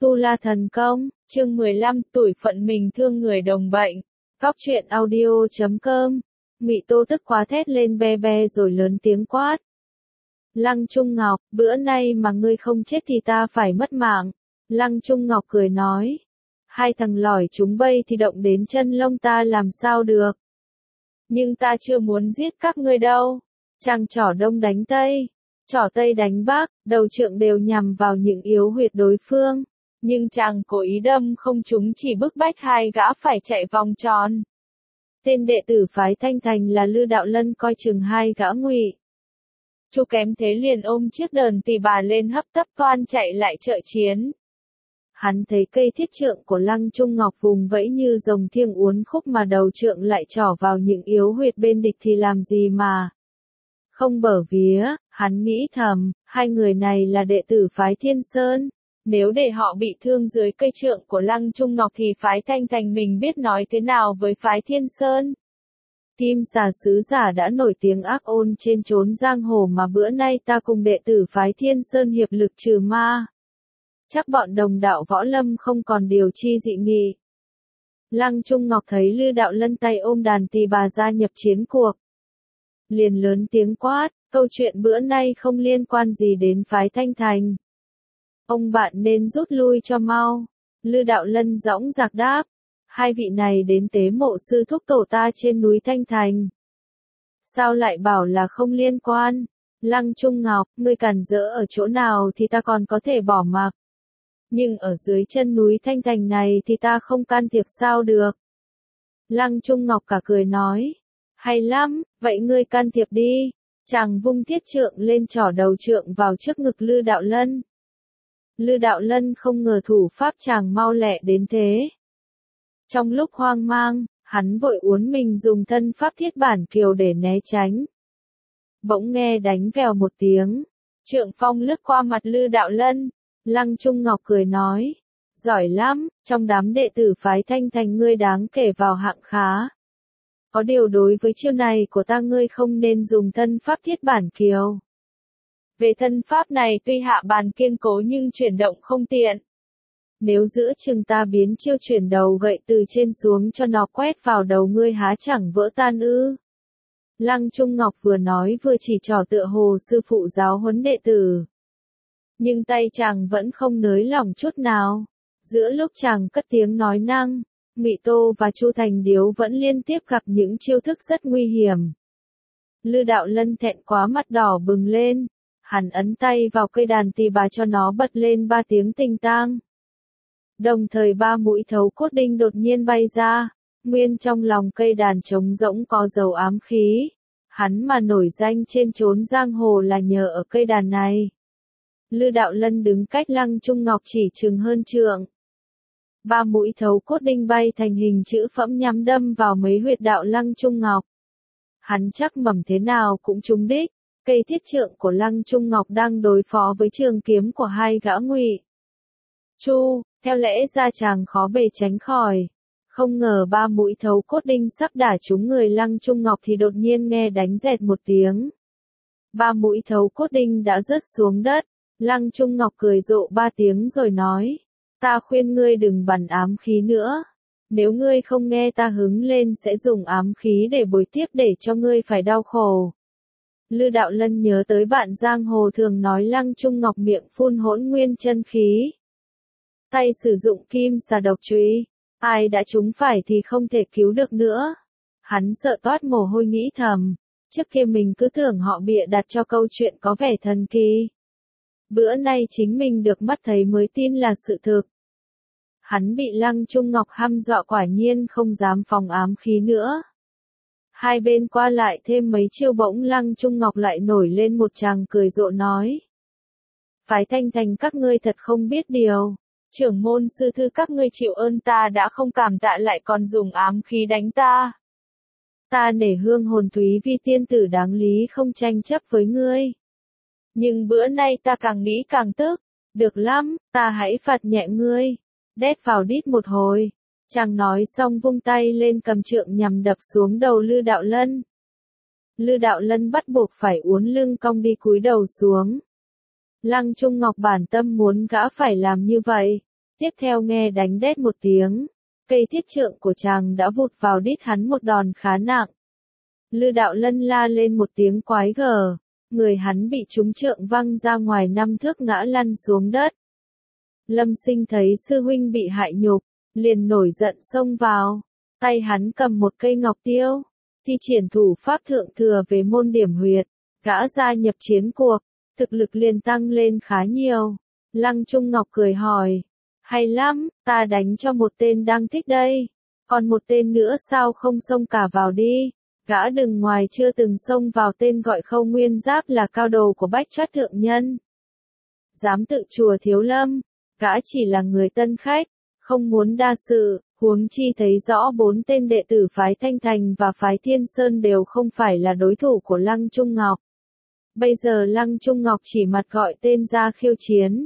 Tu La Thần Công, chương 15, tuổi phận mình thương người đồng bệnh. Góc truyện audio.com. Ngụy Tô tức quá thét lên be be rồi lớn tiếng quát. Lăng Trung Ngọc, bữa nay mà ngươi không chết thì ta phải mất mạng. Lăng Trung Ngọc cười nói. Hai thằng lỏi chúng bây thì động đến chân lông ta làm sao được. Nhưng ta chưa muốn giết các ngươi đâu. Chàng trỏ đông đánh tây, trỏ tây đánh bắc, đầu trượng đều nhằm vào những yếu huyệt đối phương. Nhưng chàng cố ý đâm không trúng, chỉ bức bách hai gã phải chạy vòng tròn. Tên đệ tử phái Thanh Thành là Lư Đạo Lân coi chừng hai gã Ngụy Chu kém thế liền ôm chiếc đờn tỳ bà lên hấp tấp toan chạy lại trợ chiến. Hắn thấy cây thiết trượng của Lăng Trung Ngọc vùng vẫy như rồng thiêng uốn khúc mà đầu trượng lại trỏ vào những yếu huyệt bên địch thì làm gì mà không bở vía. Hắn nghĩ thầm, hai người này là đệ tử phái Thiên Sơn. Nếu để họ bị thương dưới cây trượng của Lăng Trung Ngọc thì phái Thanh Thành mình biết nói thế nào với phái Thiên Sơn. Kim Xà sứ giả đã nổi tiếng ác ôn trên chốn giang hồ mà bữa nay ta cùng đệ tử phái Thiên Sơn hiệp lực trừ ma. Chắc bọn đồng đạo võ lâm không còn điều chi dị nghị. Lăng Trung Ngọc thấy Lư Đạo Lân tay ôm đàn tỳ bà gia nhập chiến cuộc. Liền lớn tiếng quát, câu chuyện bữa nay không liên quan gì đến phái Thanh Thành. Ông bạn nên rút lui cho mau. Lư Đạo Lân dõng dạc đáp. Hai vị này đến tế mộ sư thúc tổ ta trên núi Thanh Thành. Sao lại bảo là không liên quan? Lăng Trung Ngọc, ngươi cản rỡ ở chỗ nào thì ta còn có thể bỏ mặc. Nhưng ở dưới chân núi Thanh Thành này thì ta không can thiệp sao được. Lăng Trung Ngọc cả cười nói. Hay lắm, vậy ngươi can thiệp đi. Chàng vung thiết trượng lên trỏ đầu trượng vào trước ngực Lư Đạo Lân. Lư Đạo Lân không ngờ thủ pháp chàng mau lẹ đến thế. Trong lúc hoang mang, hắn vội uốn mình dùng thân pháp thiết bản kiều để né tránh. Bỗng nghe đánh vèo một tiếng, trượng phong lướt qua mặt Lư Đạo Lân. Lăng Trung Ngọc cười nói, giỏi lắm, trong đám đệ tử phái Thanh Thành ngươi đáng kể vào hạng khá. Có điều đối với chiêu này của ta ngươi không nên dùng thân pháp thiết bản kiều. Về thân pháp này tuy hạ bàn kiên cố nhưng chuyển động không tiện. Nếu giữa chừng ta biến chiêu chuyển đầu gậy từ trên xuống cho nó quét vào đầu ngươi há chẳng vỡ tan ư. Lăng Trung Ngọc vừa nói vừa chỉ trỏ tựa hồ sư phụ giáo huấn đệ tử. Nhưng tay chàng vẫn không nới lỏng chút nào. Giữa lúc chàng cất tiếng nói năng, Ngụy Tô và Chu Thành Điếu vẫn liên tiếp gặp những chiêu thức rất nguy hiểm. Lư Đạo Lân thẹn quá mặt đỏ bừng lên. Hắn ấn tay vào cây đàn tỳ bà cho nó bật lên 3 tiếng tinh tang. Đồng thời 3 mũi thấu cốt đinh đột nhiên bay ra, nguyên trong lòng cây đàn trống rỗng có dầu ám khí. Hắn mà nổi danh trên chốn giang hồ là nhờ ở cây đàn này. Lư Đạo Lân đứng cách Lăng Trung Ngọc chỉ chừng hơn trượng. 3 mũi thấu cốt đinh bay thành hình chữ phẫm nhắm đâm vào mấy huyệt đạo Lăng Trung Ngọc. Hắn chắc mẩm thế nào cũng trúng đích. Cây thiết trượng của Lăng Trung Ngọc đang đối phó với trường kiếm của hai gã Ngụy Chu, theo lẽ ra chàng khó bề tránh khỏi. Không ngờ 3 mũi thấu cốt đinh sắp đả trúng người Lăng Trung Ngọc thì đột nhiên nghe đánh rẹt một tiếng. 3 mũi thấu cốt đinh đã rớt xuống đất. Lăng Trung Ngọc cười rộ 3 tiếng rồi nói, ta khuyên ngươi đừng bắn ám khí nữa. Nếu ngươi không nghe ta hứng lên sẽ dùng ám khí để bồi tiếp để cho ngươi phải đau khổ. Lư Đạo Lân nhớ tới bạn giang hồ thường nói Lăng Trung Ngọc miệng phun hỗn nguyên chân khí. Tay sử dụng kim xà độc truy, ai đã trúng phải thì không thể cứu được nữa. Hắn sợ toát mồ hôi nghĩ thầm, trước kia mình cứ tưởng họ bịa đặt cho câu chuyện có vẻ thần kỳ. Bữa nay chính mình được mắt thấy mới tin là sự thực. Hắn bị Lăng Trung Ngọc hăm dọa quả nhiên không dám phòng ám khí nữa. Hai bên qua lại thêm mấy chiêu bỗng Lăng Trung Ngọc lại nổi lên một tràng cười rộ nói. Phái Thanh Thành các ngươi thật không biết điều. Trưởng môn sư thư các ngươi chịu ơn ta đã không cảm tạ lại còn dùng ám khí đánh ta. Ta nể hương hồn Thúy Vi tiên tử đáng lý không tranh chấp với ngươi. Nhưng bữa nay ta càng nghĩ càng tức. Được lắm, ta hãy phạt nhẹ ngươi. Đét vào đít một hồi. Chàng nói xong vung tay lên cầm trượng nhằm đập xuống đầu Lư Đạo Lân. Lư Đạo Lân bắt buộc phải uốn lưng cong đi cúi đầu xuống. Lăng Trung Ngọc bản tâm muốn gã phải làm như vậy. Tiếp theo nghe đánh đét một tiếng, cây thiết trượng của chàng đã vụt vào đít hắn một đòn khá nặng. Lư Đạo Lân la lên một tiếng quái gở, người hắn bị trúng trượng văng ra ngoài 5 thước ngã lăn xuống đất. Lâm Sinh thấy sư huynh bị hại nhục, liền nổi giận xông vào, tay hắn cầm một cây ngọc tiêu, thi triển thủ pháp thượng thừa về môn điểm huyệt, gã gia nhập chiến cuộc, thực lực liền tăng lên khá nhiều. Lăng Trung Ngọc cười hỏi, hay lắm, ta đánh cho một tên đang thích đây, còn một tên nữa sao không xông cả vào đi. Gã đừng ngoài chưa từng xông vào tên gọi Khâu Nguyên Giáp là cao đồ của Bách Trát Thượng Nhân. Dám tự chùa Thiếu Lâm, gã chỉ là người tân khách, không muốn đa sự, huống chi thấy rõ 4 tên đệ tử phái Thanh Thành và phái Thiên Sơn đều không phải là đối thủ của Lăng Trung Ngọc. Bây giờ Lăng Trung Ngọc chỉ mặt gọi tên ra khiêu chiến.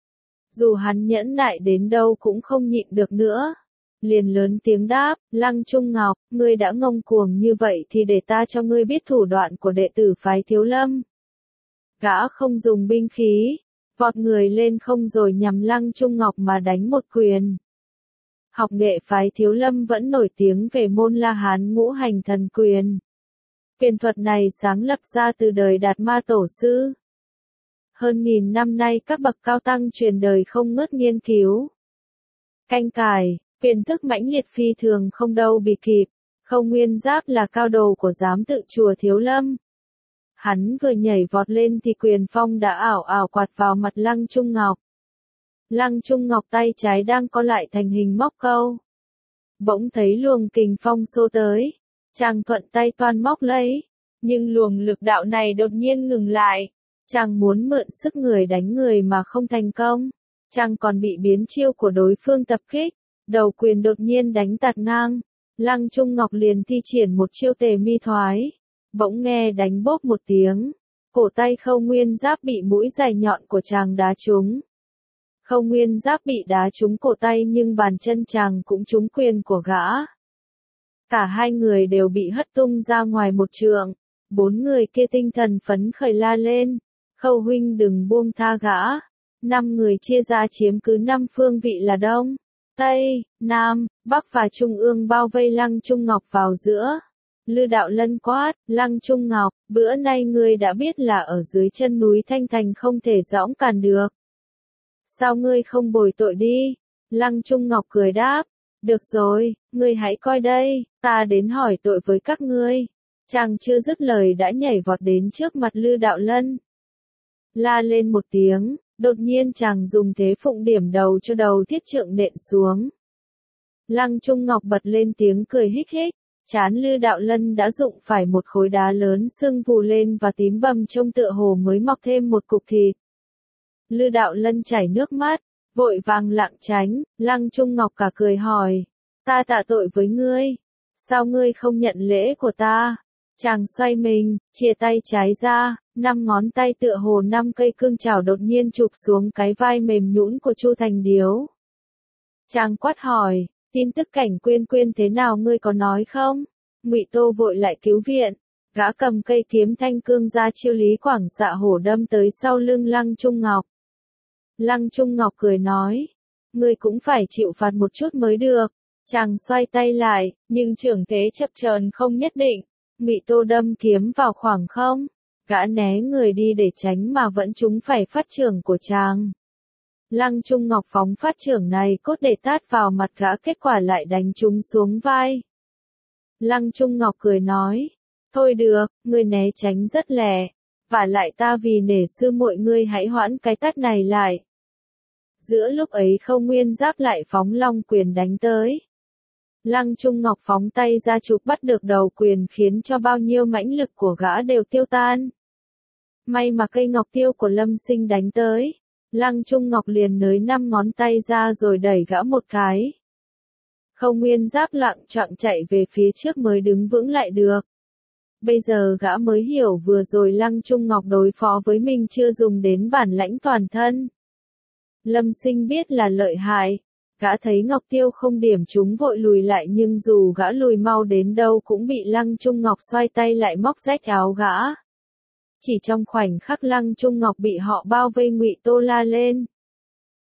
Dù hắn nhẫn nại đến đâu cũng không nhịn được nữa. Liền lớn tiếng đáp, Lăng Trung Ngọc, ngươi đã ngông cuồng như vậy thì để ta cho ngươi biết thủ đoạn của đệ tử phái Thiếu Lâm. Gã không dùng binh khí, vọt người lên không rồi nhằm Lăng Trung Ngọc mà đánh một quyền. Học nghệ phái Thiếu Lâm vẫn nổi tiếng về môn La Hán ngũ hành thần quyền. Quyền thuật này sáng lập ra từ đời Đạt Ma Tổ Sư. Hơn 1000 năm nay các bậc cao tăng truyền đời không ngớt nghiên cứu. Canh cải, quyền thức mãnh liệt phi thường không đâu bị kịp. Khâu Nguyên Giáp là cao đồ của giám tự chùa Thiếu Lâm. Hắn vừa nhảy vọt lên thì quyền phong đã ảo ảo quạt vào mặt Lăng Trung Ngọc. Lăng Trung Ngọc tay trái đang co lại thành hình móc câu. Bỗng thấy luồng kình phong xô tới. Chàng thuận tay toan móc lấy. Nhưng luồng lực đạo này đột nhiên ngừng lại. Chàng muốn mượn sức người đánh người mà không thành công. Chàng còn bị biến chiêu của đối phương tập kích. Đầu quyền đột nhiên đánh tạt ngang. Lăng Trung Ngọc liền thi triển một chiêu tề mi thoái. Bỗng nghe đánh bốp một tiếng. Cổ tay Khâu Nguyên Giáp bị mũi dài nhọn của chàng đá trúng. Khâu Nguyên Giáp bị đá trúng cổ tay nhưng bàn chân chàng cũng trúng quyền của gã. Cả hai người đều bị hất tung ra ngoài một trượng. 4 người kia tinh thần phấn khởi la lên. Khâu huynh đừng buông tha gã. 5 người chia ra chiếm cứ 5 phương vị là Đông, Tây, Nam, Bắc và Trung ương bao vây Lăng Trung Ngọc vào giữa. Lư Đạo Lân quát, Lăng Trung Ngọc, bữa nay ngươi đã biết là ở dưới chân núi Thanh Thành không thể dõng càn được. Sao ngươi không bồi tội đi? Lăng Trung Ngọc cười đáp, được rồi, ngươi hãy coi đây, ta đến hỏi tội với các ngươi. Chàng chưa dứt lời đã nhảy vọt đến trước mặt Lư Đạo Lân. La lên một tiếng, đột nhiên chàng dùng thế phụng điểm đầu cho đầu thiết trượng nện xuống. Lăng Trung Ngọc bật lên tiếng cười hích hích, trán Lư Đạo Lân đã dụng phải một khối đá lớn sưng vù lên và tím bầm trông tựa hồ mới mọc thêm một cục thịt. Lư Đạo Lân chảy nước mắt, vội vàng lảng tránh. Lăng Trung Ngọc cả cười hỏi, ta tạ tội với ngươi, sao ngươi không nhận lễ của ta? Chàng xoay mình, chia tay trái ra, 5 ngón tay tựa hồ 5 cây cương chảo đột nhiên chụp xuống cái vai mềm nhũn của Chu Thành Điếu. Chàng quát hỏi, tin tức Cảnh Quyên Quyên thế nào ngươi có nói không? Ngụy Tô vội lại cứu viện, gã cầm cây kiếm thanh cương ra chiêu Lý Quảng Xạ Hổ đâm tới sau lưng Lăng Trung Ngọc. Lăng Trung Ngọc cười nói, ngươi cũng phải chịu phạt một chút mới được. Chàng xoay tay lại, nhưng trưởng thế chập chờn không nhất định. Ngụy Tô đâm kiếm vào khoảng không, gã né người đi để tránh mà vẫn trúng phải phát chưởng của chàng. Lăng Trung Ngọc phóng phát chưởng này cốt để tát vào mặt gã, kết quả lại đánh trúng xuống vai. Lăng Trung Ngọc cười nói, thôi được, ngươi né tránh rất lẹ, vả lại ta vì nể sư muội ngươi hãy hoãn cái tát này lại. Giữa lúc ấy Khâu Nguyên Giáp lại phóng long quyền đánh tới. Lăng Trung Ngọc phóng tay ra chụp bắt được đầu quyền khiến cho bao nhiêu mãnh lực của gã đều tiêu tan. May mà cây ngọc tiêu của Lâm Sinh đánh tới. Lăng Trung Ngọc liền nới 5 ngón tay ra rồi đẩy gã một cái. Khâu Nguyên Giáp lặng choạng chạy về phía trước mới đứng vững lại được. Bây giờ gã mới hiểu vừa rồi Lăng Trung Ngọc đối phó với mình chưa dùng đến bản lãnh toàn thân. Lâm Sinh biết là lợi hại. Gã thấy Ngọc Tiêu không điểm trúng vội lùi lại, nhưng dù gã lùi mau đến đâu cũng bị Lăng Trung Ngọc xoay tay lại móc rách áo gã. Chỉ trong khoảnh khắc Lăng Trung Ngọc bị họ bao vây, Ngụy Tô la lên.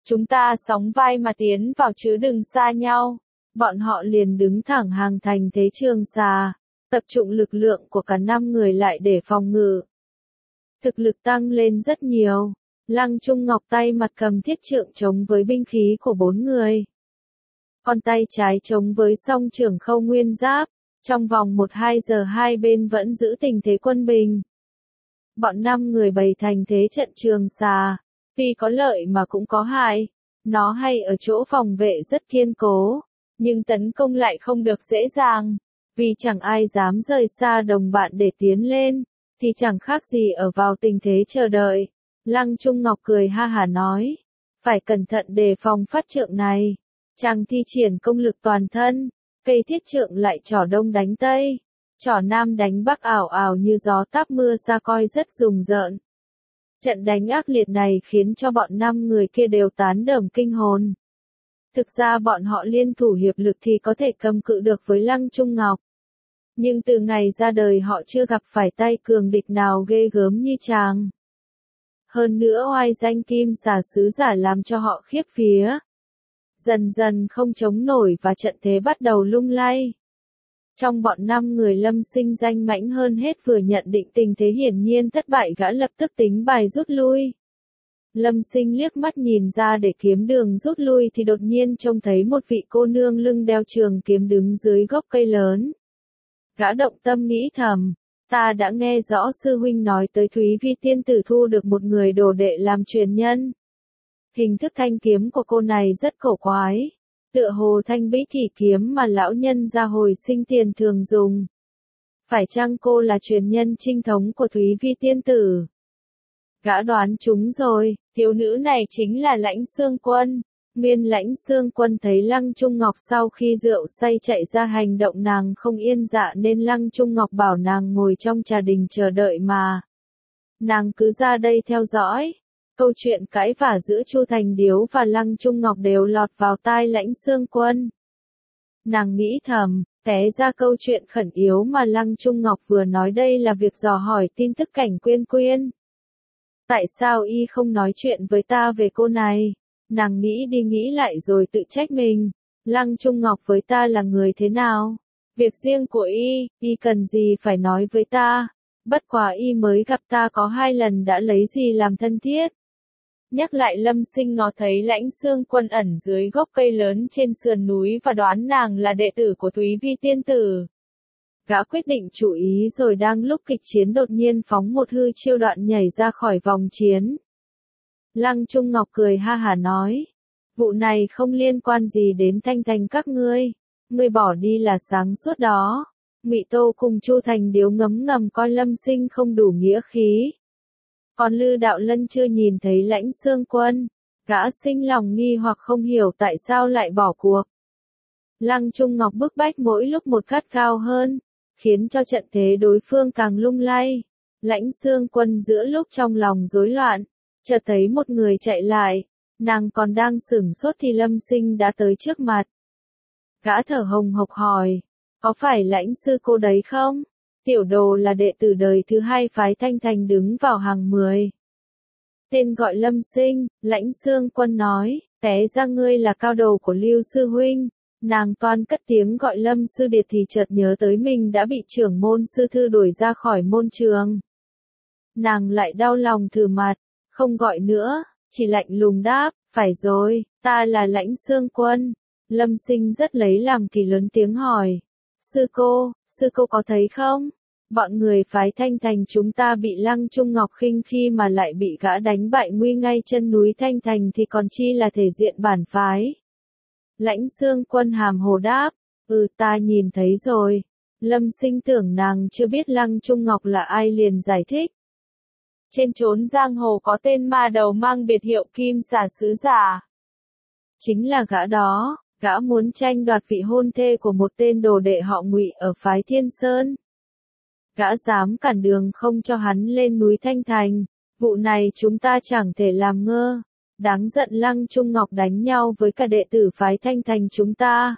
chúng ta sóng vai mà tiến vào chứ đừng xa nhau. Bọn họ liền đứng thẳng hàng thành thế Trường Xà, tập trung lực lượng của cả 5 người lại để phòng ngự. Thực lực tăng lên rất nhiều, Lăng Trung Ngọc tay mặt cầm thiết trượng chống với binh khí của 4 người. Còn tay trái chống với song trưởng Khâu Nguyên Giáp, trong vòng 1-2 giờ hai bên vẫn giữ tình thế quân bình. Bọn 5 người bày thành thế trận Trường Xà, tuy có lợi mà cũng có hại, nó hay ở chỗ phòng vệ rất kiên cố, nhưng tấn công lại không được dễ dàng, vì chẳng ai dám rời xa đồng bạn để tiến lên, thì chẳng khác gì ở vào tình thế chờ đợi. Lăng Trung Ngọc cười ha hả nói, phải cẩn thận đề phòng phát trượng này. Chàng thi triển công lực toàn thân, cây thiết trượng lại trỏ đông đánh tây, trỏ nam đánh bắc ảo ảo như gió táp mưa xa coi rất rùng rợn. Trận đánh ác liệt này khiến cho bọn 5 người kia đều tán đờm kinh hồn. Thực ra bọn họ liên thủ hiệp lực thì có thể cầm cự được với Lăng Trung Ngọc. Nhưng từ ngày ra đời họ chưa gặp phải tay cường địch nào ghê gớm như chàng. Hơn nữa oai danh Kim Xà sứ giả làm cho họ khiếp vía. Dần dần không chống nổi và trận thế bắt đầu lung lay. Trong bọn 5 người Lâm Sinh danh mãnh hơn hết vừa nhận định tình thế hiển nhiên thất bại gã lập tức tính bài rút lui. Lâm Sinh liếc mắt nhìn ra để kiếm đường rút lui thì đột nhiên trông thấy một vị cô nương lưng đeo trường kiếm đứng dưới gốc cây lớn. Gã động tâm nghĩ thầm, ta đã nghe rõ sư huynh nói tới Thúy Vi tiên tử thu được một người đồ đệ làm truyền nhân. Hình thức thanh kiếm của cô này rất cổ quái, tựa hồ thanh bích thị kiếm mà lão nhân gia hồi sinh tiền thường dùng. Phải chăng cô là truyền nhân chính thống của Thúy Vi tiên tử? Gã đoán trúng rồi, thiếu nữ này chính là Lãnh Xương Quân. Nguyên Lãnh Xương Quân thấy Lăng Trung Ngọc sau khi rượu say chạy ra hành động nàng không yên dạ nên Lăng Trung Ngọc bảo nàng ngồi trong trà đình chờ đợi mà. Nàng cứ ra đây theo dõi. Câu chuyện cãi vả giữa Chu Thành Điếu và Lăng Trung Ngọc đều lọt vào tai Lãnh Xương Quân. Nàng nghĩ thầm, té ra câu chuyện khẩn yếu mà Lăng Trung Ngọc vừa nói đây là việc dò hỏi tin tức Cảnh Quyên Quyên. Tại sao y không nói chuyện với ta về cô này? Nàng nghĩ đi nghĩ lại rồi tự trách mình. Lăng Trung Ngọc với ta là người thế nào? Việc riêng của y cần gì phải nói với ta? Bất quá y mới gặp ta có 2 lần đã lấy gì làm thân thiết. Nhắc lại Lâm Sinh ngó thấy Lãnh Xương Quân ẩn dưới gốc cây lớn trên sườn núi và đoán nàng là đệ tử của Thúy Vi tiên tử. Gã quyết định chú ý rồi đang lúc kịch chiến đột nhiên phóng một hư chiêu đoạn nhảy ra khỏi vòng chiến. Lăng Trung Ngọc cười ha hả nói, vụ này không liên quan gì đến Thanh Thành các ngươi bỏ đi là sáng suốt đó. Ngụy Tô cùng Chu Thành Điếu ngấm ngầm coi Lâm Sinh không đủ nghĩa khí. Còn Lư Đạo Lân chưa nhìn thấy Lãnh Xương Quân, gã sinh lòng nghi hoặc không hiểu tại sao lại bỏ cuộc. Lăng Trung Ngọc bức bách mỗi lúc một gắt cao hơn, khiến cho trận thế đối phương càng lung lay. Lãnh Xương Quân giữa lúc trong lòng rối loạn, chợt thấy một người chạy lại, nàng còn đang sửng sốt thì Lâm Sinh đã tới trước mặt. Gã thở hồng hộc hỏi, có phải Lãnh sư cô đấy không? Tiểu đồ là đệ tử đời thứ 2 phái Thanh Thành đứng vào hàng 10. Tên gọi Lâm Sinh, Lãnh Xương Quân nói, té ra ngươi là cao đồ của Lưu sư huynh. Nàng toan cất tiếng gọi Lâm sư điệt thì chợt nhớ tới mình đã bị trưởng môn sư thư đuổi ra khỏi môn trường. Nàng lại đau lòng thử mặt, không gọi nữa, chỉ lạnh lùng đáp, phải rồi, ta là Lãnh Xương Quân. Lâm Sinh rất lấy làm kỳ lớn tiếng hỏi, sư cô có thấy không? Bọn người phái Thanh Thành chúng ta bị Lăng Trung Ngọc khinh khi mà lại bị gã đánh bại nguy ngay chân núi Thanh Thành thì còn chi là thể diện bản phái. Lãnh Xương Quân hàm hồ đáp, ta nhìn thấy rồi. Lâm Sinh tưởng nàng chưa biết Lăng Trung Ngọc là ai liền giải thích. Trên chốn giang hồ có tên ma đầu mang biệt hiệu Kim Xà sứ giả. Chính là gã đó, gã muốn tranh đoạt vị hôn thê của một tên đồ đệ họ Ngụy ở phái Thiên Sơn. Gã dám cản đường không cho hắn lên núi Thanh Thành, vụ này chúng ta chẳng thể làm ngơ. Đáng giận Lăng Trung Ngọc đánh nhau với cả đệ tử phái Thanh Thành chúng ta.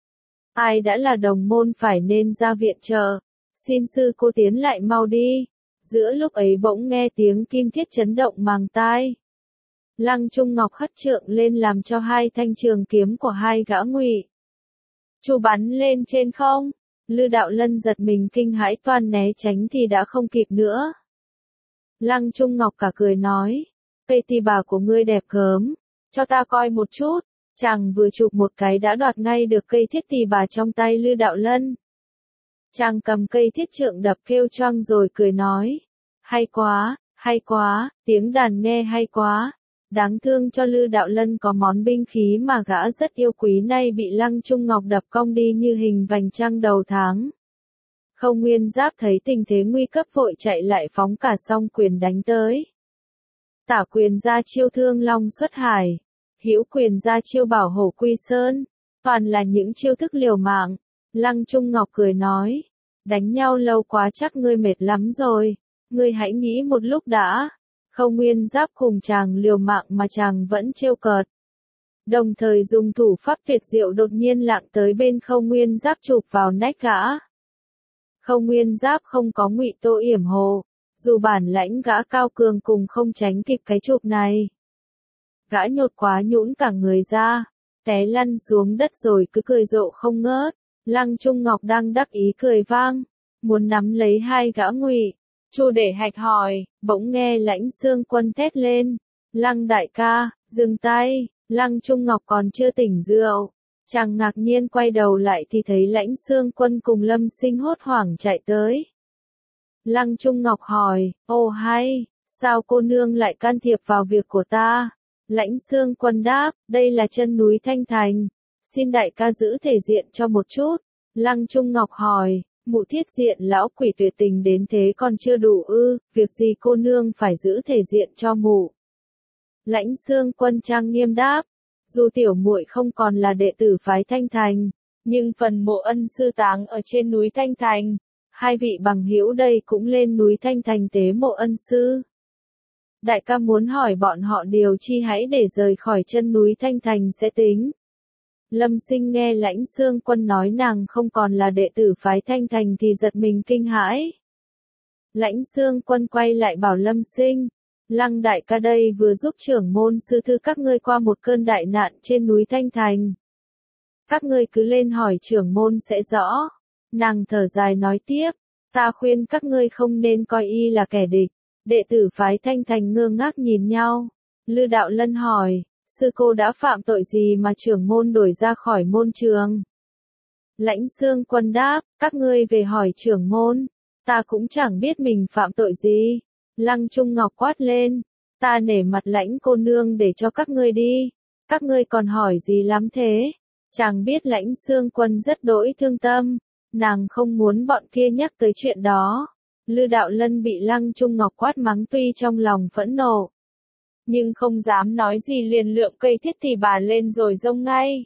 Ai đã là đồng môn phải nên ra viện trợ. Xin sư cô tiến lại mau đi. Giữa lúc ấy bỗng nghe tiếng kim thiết chấn động màng tai. Lăng Trung Ngọc hất trượng lên làm cho hai thanh trường kiếm của hai gã Ngụy Chu bắn lên trên không. Lư Đạo Lân giật mình kinh hãi toan né tránh thì đã không kịp nữa. Lăng Trung Ngọc cả cười nói, cây tỳ bà của ngươi đẹp gớm, cho ta coi một chút. Chàng vừa chụp một cái đã đoạt ngay được cây thiết tỳ bà trong tay Lư Đạo Lân. Chàng cầm cây thiết trượng đập kêu choang rồi cười nói, hay quá, tiếng đàn nghe hay quá. Đáng thương cho Lư Đạo Lân có món binh khí mà gã rất yêu quý nay bị Lăng Trung Ngọc đập cong đi như hình vành trăng đầu tháng. Khâu Nguyên Giáp thấy tình thế nguy cấp vội chạy lại phóng cả song quyền đánh tới. Tả quyền ra chiêu Thương Long xuất hải, hữu quyền ra chiêu Bảo Hổ quy sơn, toàn là những chiêu thức liều mạng. Lăng Trung Ngọc cười nói, đánh nhau lâu quá chắc ngươi mệt lắm rồi, ngươi hãy nghĩ một lúc đã. Khâu Nguyên Giáp cùng chàng liều mạng mà chàng vẫn trêu cợt. Đồng thời dùng thủ pháp tuyệt diệu đột nhiên lạng tới bên Khâu Nguyên Giáp chụp vào nách gã. Khâu Nguyên Giáp không có ngụy Tô yểm hộ, dù bản lãnh gã cao cường cùng không tránh kịp cái chụp này. Gã nhột quá nhũn cả người ra, té lăn xuống đất rồi cứ cười rộ không ngớt. Lăng Trung Ngọc đang đắc ý cười vang, muốn nắm lấy hai gã Ngụy Chu để hạch hỏi, bỗng nghe Lãnh Xương Quân thét lên, Lăng đại ca, dừng tay. Lăng Trung Ngọc còn chưa tỉnh rượu, chàng ngạc nhiên quay đầu lại thì thấy Lãnh Xương Quân cùng Lâm Sinh hốt hoảng chạy tới. Lăng Trung Ngọc hỏi, ô hay, sao cô nương lại can thiệp vào việc của ta? Lãnh Xương Quân đáp, đây là chân núi Thanh Thành, xin đại ca giữ thể diện cho một chút. Lăng Trung Ngọc hỏi, mụ thiết diện lão quỷ tuyệt tình đến thế còn chưa đủ ư, việc gì cô nương phải giữ thể diện cho mụ? Lãnh Xương Quân trang nghiêm đáp, dù tiểu muội không còn là đệ tử phái Thanh Thành, nhưng phần mộ ân sư táng ở trên núi Thanh Thành, hai vị bằng hữu đây cũng lên núi Thanh Thành tế mộ ân sư. Đại ca muốn hỏi bọn họ điều chi hãy để rời khỏi chân núi Thanh Thành sẽ tính. Lâm Sinh nghe Lãnh Xương Quân nói nàng không còn là đệ tử phái Thanh Thành thì giật mình kinh hãi. Lãnh Xương Quân quay lại bảo Lâm Sinh, Lăng đại ca đây vừa giúp trưởng môn sư thư các ngươi qua một cơn đại nạn trên núi Thanh Thành. Các ngươi cứ lên hỏi trưởng môn sẽ rõ. Nàng thở dài nói tiếp, ta khuyên các ngươi không nên coi y là kẻ địch. Đệ tử phái Thanh Thành ngơ ngác nhìn nhau. Lư Đạo Lân hỏi, sư cô đã phạm tội gì mà trưởng môn đuổi ra khỏi môn trường? Lãnh Xương Quân đáp, các ngươi về hỏi trưởng môn, ta cũng chẳng biết mình phạm tội gì. Lăng Trung Ngọc quát lên, ta nể mặt Lãnh cô nương để cho các ngươi đi, các ngươi còn hỏi gì lắm thế? Chàng biết Lãnh Xương Quân rất đỗi thương tâm, nàng không muốn bọn kia nhắc tới chuyện đó. Lư Đạo Lân bị Lăng Trung Ngọc quát mắng tuy trong lòng phẫn nộ, nhưng không dám nói gì liền lượm cây thiết thì bà lên rồi rông ngay.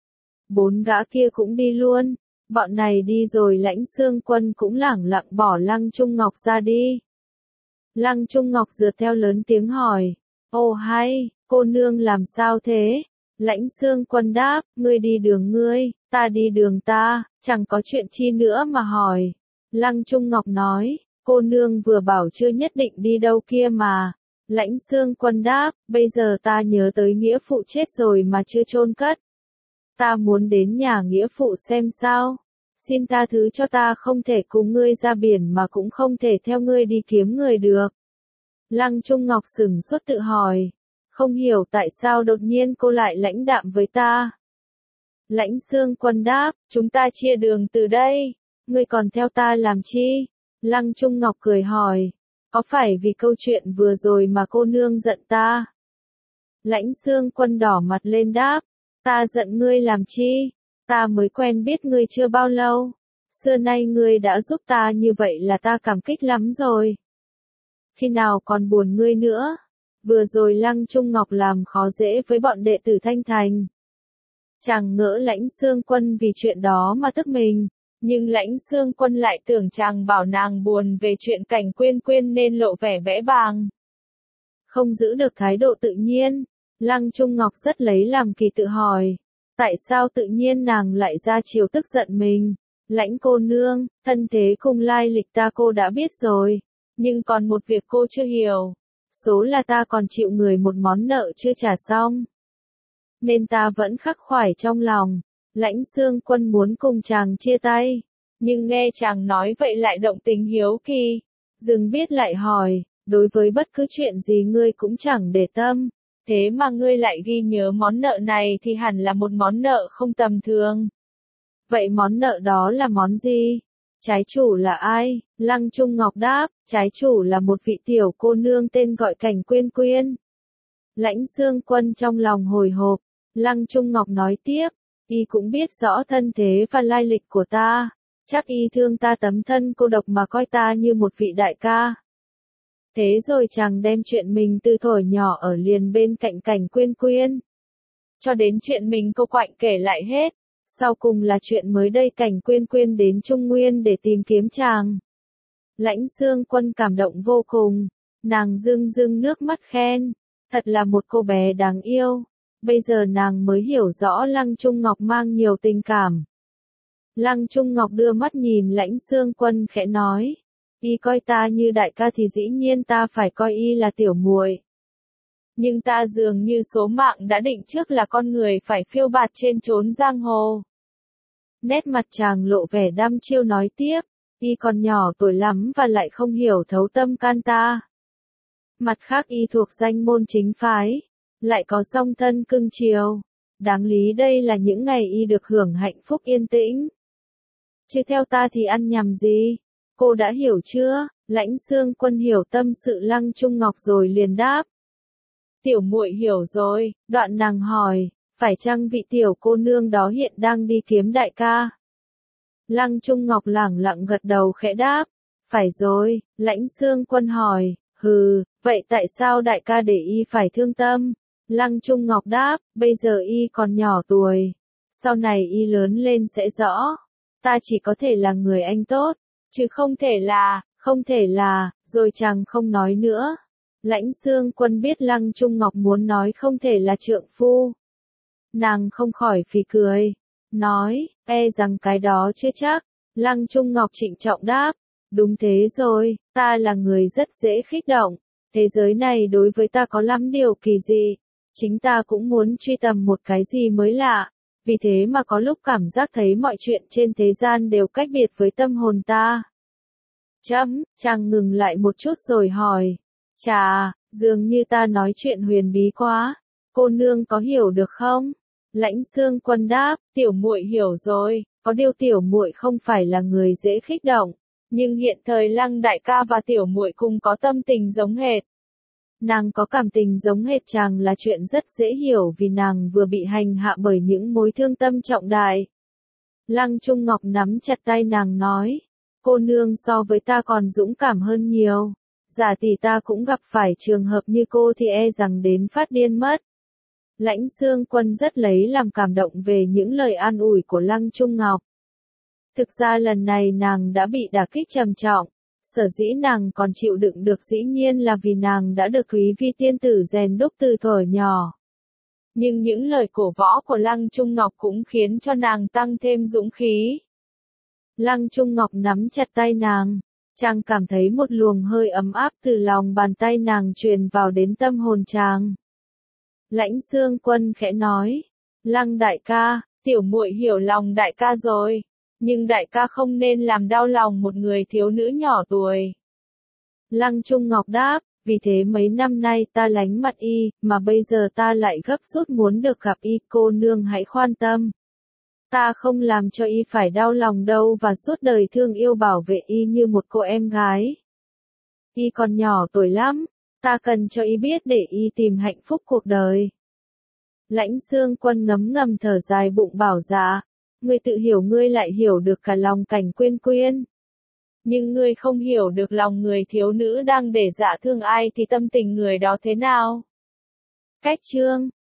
Bốn gã kia cũng đi luôn, bọn này đi rồi Lãnh Xương Quân cũng lẳng lặng bỏ Lăng Trung Ngọc ra đi. Lăng Trung Ngọc rượt theo lớn tiếng hỏi, ô hay, cô nương làm sao thế? Lãnh Xương Quân đáp, ngươi đi đường ngươi, ta đi đường ta, chẳng có chuyện chi nữa mà hỏi. Lăng Trung Ngọc nói, cô nương vừa bảo chưa nhất định đi đâu kia mà. Lãnh Xương Quân đáp, bây giờ ta nhớ tới nghĩa phụ chết rồi mà chưa chôn cất. Ta muốn đến nhà nghĩa phụ xem sao. Xin tha thứ cho ta không thể cùng ngươi ra biển mà cũng không thể theo ngươi đi kiếm người được. Lăng Trung Ngọc sửng sốt tự hỏi, không hiểu tại sao đột nhiên cô lại lãnh đạm với ta. Lãnh Xương Quân đáp, chúng ta chia đường từ đây, ngươi còn theo ta làm chi? Lăng Trung Ngọc cười hỏi, có phải vì câu chuyện vừa rồi mà cô nương giận ta? Lãnh Xương Quân đỏ mặt lên đáp, ta giận ngươi làm chi? Ta mới quen biết ngươi chưa bao lâu. Xưa nay ngươi đã giúp ta như vậy là ta cảm kích lắm rồi. Khi nào còn buồn ngươi nữa? Vừa rồi Lăng Trung Ngọc làm khó dễ với bọn đệ tử Thanh Thành. Chàng ngỡ Lãnh Xương Quân vì chuyện đó mà tức mình, nhưng Lãnh Xương Quân lại tưởng chàng bảo nàng buồn về chuyện Cảnh Quyên Quyên nên lộ vẻ bẽ bàng. Không giữ được thái độ tự nhiên, Lăng Trung Ngọc rất lấy làm kỳ tự hỏi, tại sao tự nhiên nàng lại ra chiều tức giận mình? Lãnh cô nương, thân thế cùng lai lịch ta cô đã biết rồi, nhưng còn một việc cô chưa hiểu. Số là ta còn chịu người một món nợ chưa trả xong. Nên ta vẫn khắc khoải trong lòng. Lãnh Xương Quân muốn cùng chàng chia tay. Nhưng nghe chàng nói vậy lại động tình hiếu kỳ. Dương Biết lại hỏi, đối với bất cứ chuyện gì ngươi cũng chẳng để tâm. Thế mà ngươi lại ghi nhớ món nợ này thì hẳn là một món nợ không tầm thường. Vậy món nợ đó là món gì? Trái chủ là ai? Lăng Trung Ngọc đáp, trái chủ là một vị tiểu cô nương tên gọi Cảnh Quyên Quyên. Lãnh Xương Quân trong lòng hồi hộp. Lăng Trung Ngọc nói tiếp, y cũng biết rõ thân thế và lai lịch của ta. Chắc y thương ta tấm thân cô độc mà coi ta như một vị đại ca. Thế rồi chàng đem chuyện mình từ thuở nhỏ ở liền bên cạnh Cảnh Quyên Quyên, cho đến chuyện mình cô quạnh kể lại hết. Sau cùng là chuyện mới đây Cảnh Quyên Quyên đến Trung Nguyên để tìm kiếm chàng. Lãnh Xương Quân cảm động vô cùng. Nàng rưng rưng nước mắt khen. Thật là một cô bé đáng yêu. Bây giờ nàng mới hiểu rõ Lăng Trung Ngọc mang nhiều tình cảm. Lăng Trung Ngọc đưa mắt nhìn Lãnh Xương Quân khẽ nói. Y coi ta như đại ca thì dĩ nhiên ta phải coi y là tiểu muội. Nhưng ta dường như số mạng đã định trước là con người phải phiêu bạt trên chốn giang hồ. Nét mặt chàng lộ vẻ đăm chiêu nói tiếp, y còn nhỏ tuổi lắm và lại không hiểu thấu tâm can ta. Mặt khác y thuộc danh môn chính phái, lại có song thân cưng chiều. Đáng lý đây là những ngày y được hưởng hạnh phúc yên tĩnh. Chứ theo ta thì ăn nhầm gì? Cô đã hiểu chưa? Lãnh Xương Quân hiểu tâm sự Lăng Trung Ngọc rồi liền đáp. Tiểu muội hiểu rồi. Đoạn nàng hỏi, phải chăng vị tiểu cô nương đó hiện đang đi kiếm đại ca? Lăng Trung Ngọc lẳng lặng gật đầu khẽ đáp. Phải rồi. Lãnh Xương Quân hỏi, hừ, vậy tại sao đại ca để y phải thương tâm? Lăng Trung Ngọc đáp, bây giờ y còn nhỏ tuổi. Sau này y lớn lên sẽ rõ. Ta chỉ có thể là người anh tốt, chứ không thể là, rồi chàng không nói nữa. Lãnh Xương Quân biết Lăng Trung Ngọc muốn nói không thể là trượng phu. Nàng không khỏi phì cười, nói, rằng cái đó chưa chắc. Lăng Trung Ngọc trịnh trọng đáp, đúng thế rồi, ta là người rất dễ kích động. Thế giới này đối với ta có lắm điều kỳ dị. Chính ta cũng muốn truy tầm một cái gì mới lạ. Vì thế mà có lúc cảm giác thấy mọi chuyện trên thế gian đều cách biệt với tâm hồn ta. Chàng ngừng lại một chút rồi hỏi. Chà, dường như ta nói chuyện huyền bí quá. Cô nương có hiểu được không? Lãnh Xương Quân đáp, tiểu muội hiểu rồi, có điều tiểu muội không phải là người dễ kích động. Nhưng hiện thời Lăng đại ca và tiểu muội cùng có tâm tình giống hệt. Nàng có cảm tình giống hệt chàng là chuyện rất dễ hiểu vì nàng vừa bị hành hạ bởi những mối thương tâm trọng đại. Lăng Trung Ngọc nắm chặt tay nàng nói, cô nương so với ta còn dũng cảm hơn nhiều. Giả tỷ ta cũng gặp phải trường hợp như cô thì rằng đến phát điên mất. Lãnh Xương Quân rất lấy làm cảm động về những lời an ủi của Lăng Trung Ngọc. Thực ra lần này nàng đã bị đả kích trầm trọng. Sở dĩ nàng còn chịu đựng được dĩ nhiên là vì nàng đã được Thúy Vi tiên tử rèn đúc từ thuở nhỏ. Nhưng những lời cổ võ của Lăng Trung Ngọc cũng khiến cho nàng tăng thêm dũng khí. Lăng Trung Ngọc nắm chặt tay nàng. Chàng cảm thấy một luồng hơi ấm áp từ lòng bàn tay nàng truyền vào đến tâm hồn chàng. Lãnh Xương Quân khẽ nói, Lăng đại ca, tiểu muội hiểu lòng đại ca rồi. Nhưng đại ca không nên làm đau lòng một người thiếu nữ nhỏ tuổi. Lăng Trung Ngọc đáp, vì thế mấy năm nay ta lánh mặt y, mà bây giờ ta lại gấp rút muốn được gặp y, cô nương hãy khoan tâm. Ta không làm cho y phải đau lòng đâu và suốt đời thương yêu bảo vệ y như một cô em gái. Y còn nhỏ tuổi lắm, ta cần cho y biết để y tìm hạnh phúc cuộc đời. Lãnh Xương Quân ngấm ngầm thở dài bụng bảo dạ. Ngươi tự hiểu ngươi lại hiểu được cả lòng Cảnh Quyên Quyên. Nhưng ngươi không hiểu được lòng người thiếu nữ đang để dạ thương ai thì tâm tình người đó thế nào. Cách chương